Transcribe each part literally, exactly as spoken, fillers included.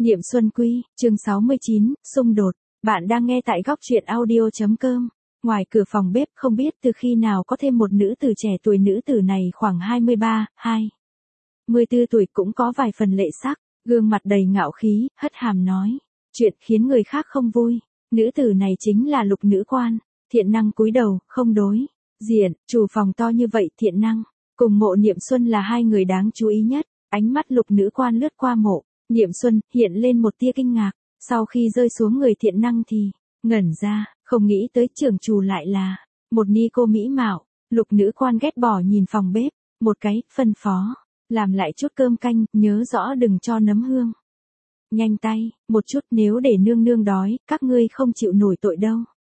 Niệm Xuân Quy, chương sáu mươi chín, xung đột. Bạn đang nghe tại góc truyện audio chấm com. Ngoài cửa phòng bếp không biết từ khi nào có thêm một nữ tử trẻ tuổi, nữ tử này khoảng hai mươi ba, hai mươi tư tuổi, cũng có vài phần lệ sắc, gương mặt đầy ngạo khí, hất hàm nói chuyện khiến người khác không vui. Nữ tử này chính là Lục Nữ Quan. Thiện Năng cúi đầu, không đối diện. Chủ phòng to như vậy, Thiện Năng cùng Mộ Niệm Xuân là hai người đáng chú ý nhất. Ánh mắt Lục Nữ Quan lướt qua Mộ Niệm Xuân, hiện lên một tia kinh ngạc, sau khi rơi xuống người Thiện Năng thì ngẩn ra, không nghĩ tới trưởng chủ lại là một ni cô mỹ mạo. Lục Nữ Quan ghét bỏ nhìn phòng bếp, một cái, phân phó, làm lại chút cơm canh, nhớ rõ đừng cho nấm hương. Nhanh tay, một chút, nếu để nương nương đói, các ngươi không chịu nổi tội đâu.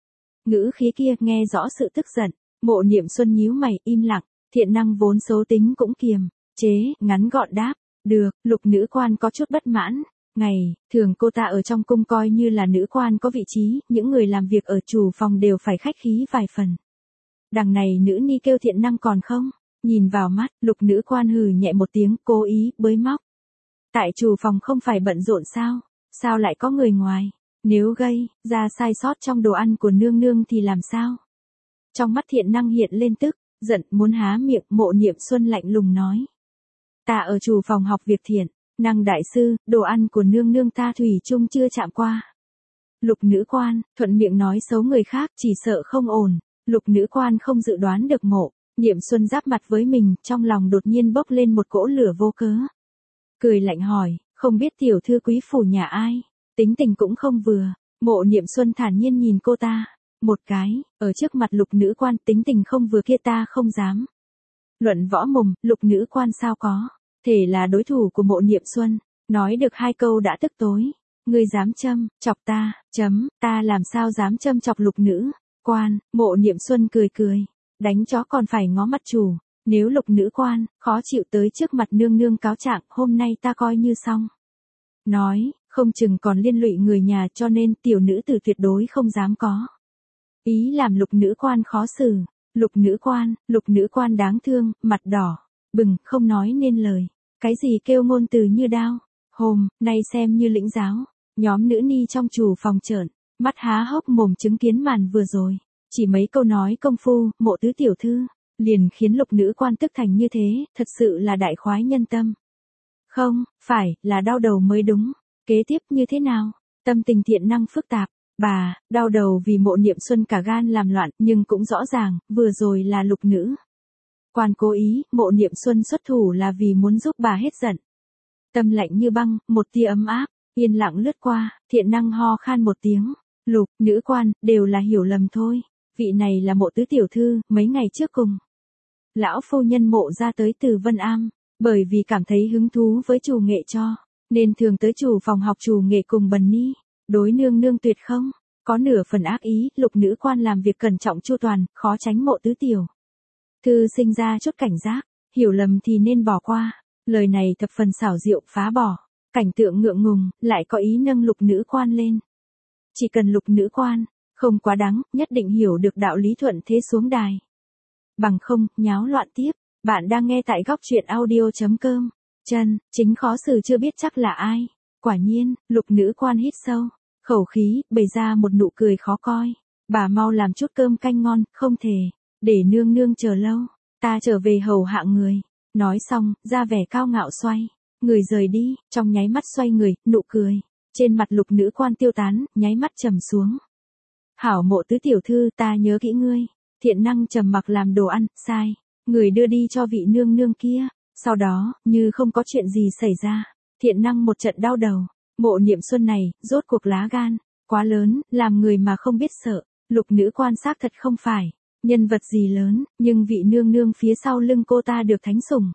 Ngữ khí kia nghe rõ sự tức giận. Mộ Niệm Xuân nhíu mày, im lặng. Thiện Năng vốn xấu tính cũng kiềm chế, ngắn gọn đáp. Được. Lục Nữ Quan có chút bất mãn. Ngày thường cô ta ở trong cung coi như là nữ quan có vị trí, những người làm việc ở chủ phòng đều phải khách khí vài phần. Đằng này nữ ni kêu Thiện Năng còn không nhìn vào mắt. Lục Nữ Quan hừ nhẹ một tiếng, cố ý bới móc. Tại chủ phòng không phải bận rộn sao? Sao lại có người ngoài? Nếu gây ra sai sót trong đồ ăn của nương nương thì làm sao? Trong mắt Thiện Năng hiện lên tức giận, muốn há miệng. Mộ Niệm Xuân lạnh lùng nói. Ta ở chủ phòng học việc Thiện Năng đại sư, đồ ăn của nương nương ta thủy chung chưa chạm qua. Lục Nữ Quan thuận miệng nói xấu người khác, chỉ sợ không ổn. Lục Nữ Quan không dự đoán được Mộ Niệm Xuân giáp mặt với mình, trong lòng đột nhiên bốc lên một cỗ lửa vô cớ. Cười lạnh hỏi, không biết tiểu thư quý phủ nhà ai? Tính tình cũng không vừa. Mộ Niệm Xuân thản nhiên nhìn cô ta một cái, ở trước mặt Lục Nữ Quan, tính tình không vừa kia ta không dám luận võ mồm. Lục Nữ Quan sao có thể là đối thủ của Mộ Niệm Xuân, nói được hai câu đã tức tối. Ngươi dám châm chọc ta? Chấm, ta làm sao dám châm chọc Lục Nữ Quan? Mộ Niệm Xuân cười cười, đánh chó còn phải ngó mặt chủ. Nếu Lục Nữ Quan khó chịu tới trước mặt nương nương cáo trạng, hôm nay ta coi như xong. Nói, không chừng còn liên lụy người nhà, cho nên tiểu nữ tử tuyệt đối không dám có ý làm Lục Nữ Quan khó xử. Lục Nữ Quan, Lục Nữ Quan đáng thương, mặt đỏ bừng, không nói nên lời. Cái gì kêu ngôn từ như đao, hôm nay xem như lĩnh giáo. Nhóm nữ ni trong chủ phòng trợn mắt há hốc mồm chứng kiến màn vừa rồi. Chỉ mấy câu nói công phu, Mộ tứ tiểu thư liền khiến Lục Nữ Quan tức thành như thế, thật sự là đại khoái nhân tâm. Không, phải, là đau đầu mới đúng. Kế tiếp như thế nào? Tâm tình Thiện Năng phức tạp. Bà, đau đầu vì Mộ Niệm Xuân cả gan làm loạn, nhưng cũng rõ ràng, vừa rồi là Lục Nữ Quan cố ý, Mộ Niệm Xuân xuất thủ là vì muốn giúp bà hết giận. Tâm lạnh như băng, một tia ấm áp, yên lặng lướt qua. Thiện Năng ho khan một tiếng. Lục Nữ Quan, đều là hiểu lầm thôi. Vị này là Mộ tứ tiểu thư, mấy ngày trước cùng lão phu nhân Mộ ra tới từ Vân Am, bởi vì cảm thấy hứng thú với chủ nghệ cho nên thường tới chủ phòng học chủ nghệ cùng Bần Ni. Đối nương nương tuyệt không có nửa phần ác ý. Lục Nữ Quan làm việc cẩn trọng chu toàn, khó tránh Mộ tứ tiểu thư sinh ra chút cảnh giác, hiểu lầm thì nên bỏ qua. Lời này thập phần xảo diệu, phá bỏ cảnh tượng ngượng ngùng, lại có ý nâng Lục Nữ Quan lên. Chỉ cần Lục Nữ Quan không quá đáng, nhất định hiểu được đạo lý, thuận thế xuống đài. Bằng không, nháo loạn tiếp. Bạn đang nghe tại góc truyện audio chấm com. Chân chính khó xử chưa biết chắc là ai. Quả nhiên, Lục Nữ Quan hít sâu khẩu khí, bày ra một nụ cười khó coi. Bà mau làm chút cơm canh ngon, không thể để nương nương chờ lâu. Ta trở về hầu hạ người. Nói xong, ra vẻ cao ngạo xoay người rời đi. Trong nháy mắt xoay người, nụ cười trên mặt Lục Nữ Quan tiêu tán, nháy mắt trầm xuống. Hảo Mộ tứ tiểu thư, ta nhớ kỹ ngươi. Thiện Năng trầm mặc làm đồ ăn, sai người đưa đi cho vị nương nương kia. Sau đó, như không có chuyện gì xảy ra, Thiện Năng một trận đau đầu. Mộ Niệm Xuân này, rốt cuộc lá gan quá lớn, làm người mà không biết sợ. Lục Nữ Quan xác thật không phải nhân vật gì lớn, nhưng vị nương nương phía sau lưng cô ta được thánh sủng.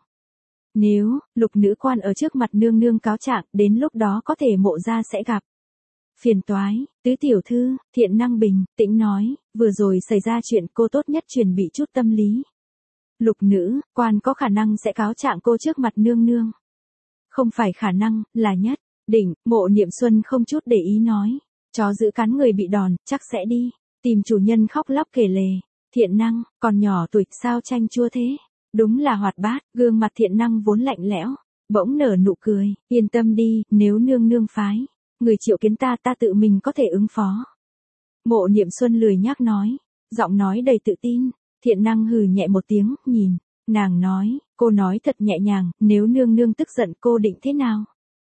Nếu Lục Nữ Quan ở trước mặt nương nương cáo trạng, đến lúc đó có thể Mộ gia sẽ gặp phiền toái. Tứ tiểu thư, Thiện Năng bình tĩnh nói, vừa rồi xảy ra chuyện, cô tốt nhất chuẩn bị chút tâm lý. Lục Nữ Quan có khả năng sẽ cáo trạng cô trước mặt nương nương. Không phải khả năng, là nhất định. Mộ Niệm Xuân không chút để ý nói, chó giữ cắn người bị đòn, chắc sẽ đi tìm chủ nhân khóc lóc kể lể. Thiện Năng, còn nhỏ tuổi, sao chanh chua thế? Đúng là hoạt bát. Gương mặt Thiện Năng vốn lạnh lẽo, bỗng nở nụ cười, yên tâm đi, nếu nương nương phái, người triệu kiến ta ta tự mình có thể ứng phó. Mộ Niệm Xuân lười nhác nói, giọng nói đầy tự tin. Thiện Năng hừ nhẹ một tiếng, nhìn, nàng nói, cô nói thật nhẹ nhàng, nếu nương nương tức giận cô định thế nào?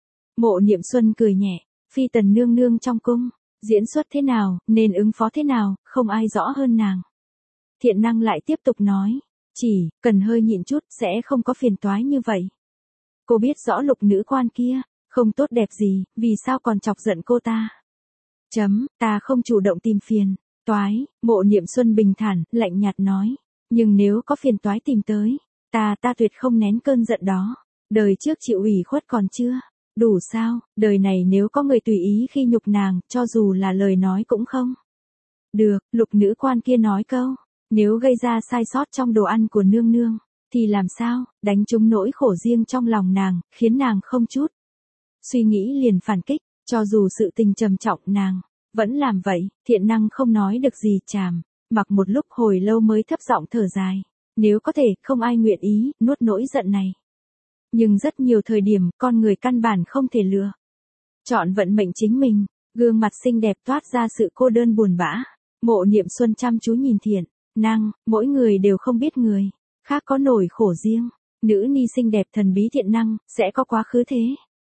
Mộ Niệm Xuân cười nhẹ, phi tần nương nương trong cung, diễn xuất thế nào, nên ứng phó thế nào, không ai rõ hơn nàng. Thiện Năng lại tiếp tục nói, chỉ cần hơi nhịn chút sẽ không có phiền toái như vậy. Cô biết rõ Lục nữ quan kia, không tốt đẹp gì, vì sao còn chọc giận cô ta? Chấm, ta không chủ động tìm phiền. Toái, Mộ Niệm Xuân bình thản, lạnh nhạt nói. Nhưng nếu có phiền toái tìm tới, ta ta tuyệt không nén cơn giận đó. Đời trước chịu ủy khuất còn chưa? Đủ sao, đời này nếu có người tùy ý khi nhục nàng, cho dù là lời nói cũng không. Được, Lục nữ quan kia nói câu. Nếu gây ra sai sót trong đồ ăn của nương nương, thì làm sao, đánh trúng nỗi khổ riêng trong lòng nàng, khiến nàng không chút suy nghĩ liền phản kích, cho dù sự tình trầm trọng nàng vẫn làm vậy. Thiện Năng không nói được gì, chàm mặc một lúc hồi lâu mới thấp giọng thở dài. Nếu có thể, không ai nguyện ý nuốt nỗi giận này. Nhưng rất nhiều thời điểm, con người căn bản không thể lựa chọn vận mệnh chính mình. Gương mặt xinh đẹp toát ra sự cô đơn buồn bã. Mộ Niệm Xuân chăm chú nhìn Thiện Năng, mỗi người đều không biết người khác có nỗi khổ riêng. Nữ ni xinh đẹp thần bí Thiện Năng, sẽ có quá khứ thế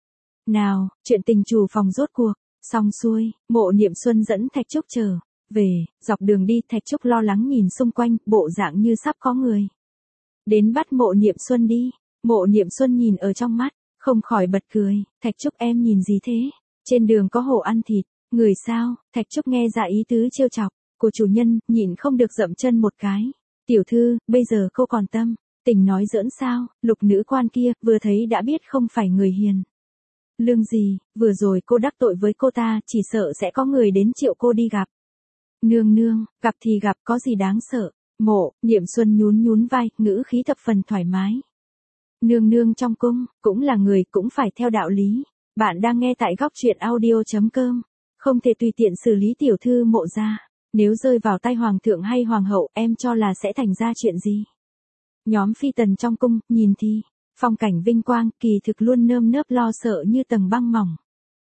nào? Chuyện tình chủ phòng rốt cuộc xong xuôi, Mộ Niệm Xuân dẫn Thạch Trúc trở về. Dọc đường đi, Thạch Trúc lo lắng nhìn xung quanh, bộ dạng như sắp có người đến bắt Mộ Niệm Xuân đi. Mộ Niệm Xuân nhìn ở trong mắt, không khỏi bật cười. Thạch Trúc em nhìn gì thế? Trên đường có hổ ăn thịt, người sao? Thạch Trúc nghe ra ý tứ trêu chọc của chủ nhân, nhịn không được dậm chân một cái. Tiểu thư, bây giờ cô còn tâm tình nói giỡn sao? Lục nữ quan kia, vừa thấy đã biết không phải người hiền lương gì, vừa rồi cô đắc tội với cô ta, chỉ sợ sẽ có người đến triệu cô đi gặp. Nương nương, gặp thì gặp, có gì đáng sợ? Mộ Niệm Xuân nhún nhún vai, ngữ khí thập phần thoải mái. Nương nương trong cung, cũng là người, cũng phải theo đạo lý. Bạn đang nghe tại góc truyện audio chấm com. Không thể tùy tiện xử lý tiểu thư Mộ gia. Nếu rơi vào tay hoàng thượng hay hoàng hậu, em cho là sẽ thành ra chuyện gì? Nhóm phi tần trong cung, nhìn thì phong cảnh vinh quang, kỳ thực luôn nơm nớp lo sợ như tầng băng mỏng.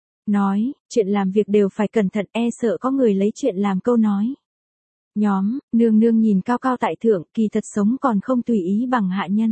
Nói, chuyện làm việc đều phải cẩn thận, e sợ có người lấy chuyện làm câu nói. Nhóm, nương nương nhìn cao cao tại thượng, kỳ thật sống còn không tùy ý bằng hạ nhân.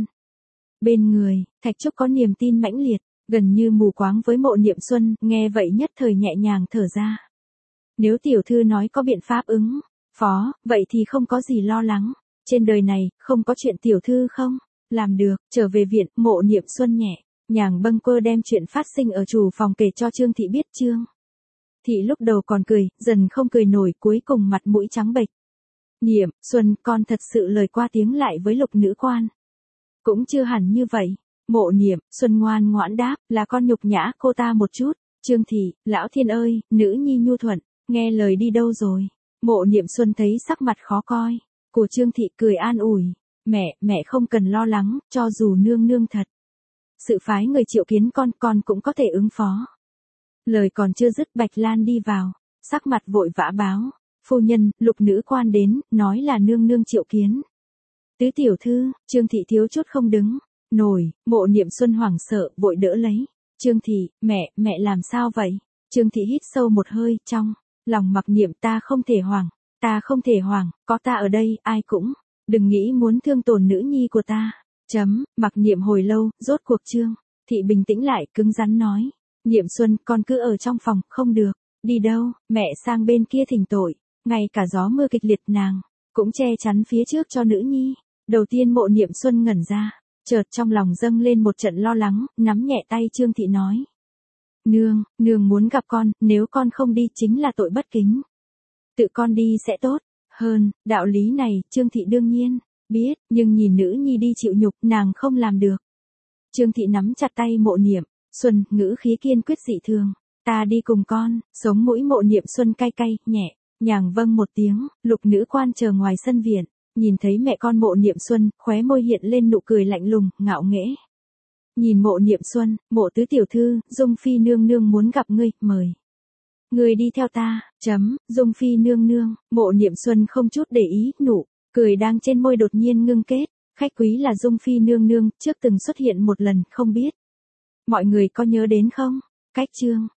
Bên người, Thạch Trúc có niềm tin mãnh liệt, gần như mù quáng với Mộ Niệm Xuân, nghe vậy nhất thời nhẹ nhàng thở ra. Nếu tiểu thư nói có biện pháp ứng phó, vậy thì không có gì lo lắng. Trên đời này, không có chuyện tiểu thư không làm được. Trở về viện, Mộ Niệm Xuân nhẹ nhàng bâng quơ đem chuyện phát sinh ở chủ phòng kể cho Trương Thị biết. Trương Thị lúc đầu còn cười, dần không cười nổi, cuối cùng mặt mũi trắng bệch. Niệm Xuân, con thật sự lời qua tiếng lại với Lục nữ quan. Cũng chưa hẳn như vậy. Mộ Niệm Xuân ngoan ngoãn đáp, là con nhục nhã cô ta một chút. Trương Thị, lão thiên ơi, nữ nhi nhu thuận, nghe lời đi đâu rồi? Mộ Niệm Xuân thấy sắc mặt khó coi của Trương Thị, cười an ủi. Mẹ, mẹ không cần lo lắng, cho dù nương nương thật sự phái người triệu kiến con, con cũng có thể ứng phó. Lời còn chưa dứt, Bạch Lan đi vào, sắc mặt vội vã báo. Phu nhân, Lục nữ quan đến, nói là nương nương triệu kiến. Tứ tiểu thư, Trương Thị thiếu chút không đứng nổi. Mộ Niệm Xuân hoảng sợ, vội đỡ lấy. Trương Thị, mẹ, mẹ làm sao vậy? Trương Thị hít sâu một hơi, trong lòng mặc niệm, ta không thể hoảng, ta không thể hoảng, có ta ở đây, ai cũng đừng nghĩ muốn thương tổn nữ nhi của ta. Chấm, mặc niệm hồi lâu, rốt cuộc Trương Thị bình tĩnh lại, cứng rắn nói. Niệm Xuân, con cứ ở trong phòng, không được đi đâu, mẹ sang bên kia thỉnh tội. Ngay cả gió mưa kịch liệt nàng cũng che chắn phía trước cho nữ nhi. Đầu tiên Mộ Niệm Xuân ngẩn ra, chợt trong lòng dâng lên một trận lo lắng, nắm nhẹ tay Trương Thị nói. Nương, nương muốn gặp con, nếu con không đi chính là tội bất kính. Tự con đi sẽ tốt hơn. Đạo lý này, Trương Thị đương nhiên biết, nhưng nhìn nữ nhi đi chịu nhục, nàng không làm được. Trương Thị nắm chặt tay Mộ Niệm Xuân, ngữ khí kiên quyết dị thường. Ta đi cùng con. Sống mũi Mộ Niệm Xuân cay cay, nhẹ nhàng vâng một tiếng. Lục nữ quan chờ ngoài sân viện, nhìn thấy mẹ con Mộ Niệm Xuân, khóe môi hiện lên nụ cười lạnh lùng, ngạo nghễ. Nhìn Mộ Niệm Xuân, Mộ tứ tiểu thư, Dung phi nương nương muốn gặp ngươi, mời ngươi đi theo ta. Chấm, Dung phi nương nương. Mộ Niệm Xuân không chút để ý, nụ cười đang trên môi đột nhiên ngưng kết. Khách quý là Dung phi nương nương, trước từng xuất hiện một lần, không biết Mọi người có nhớ đến không? Cách chương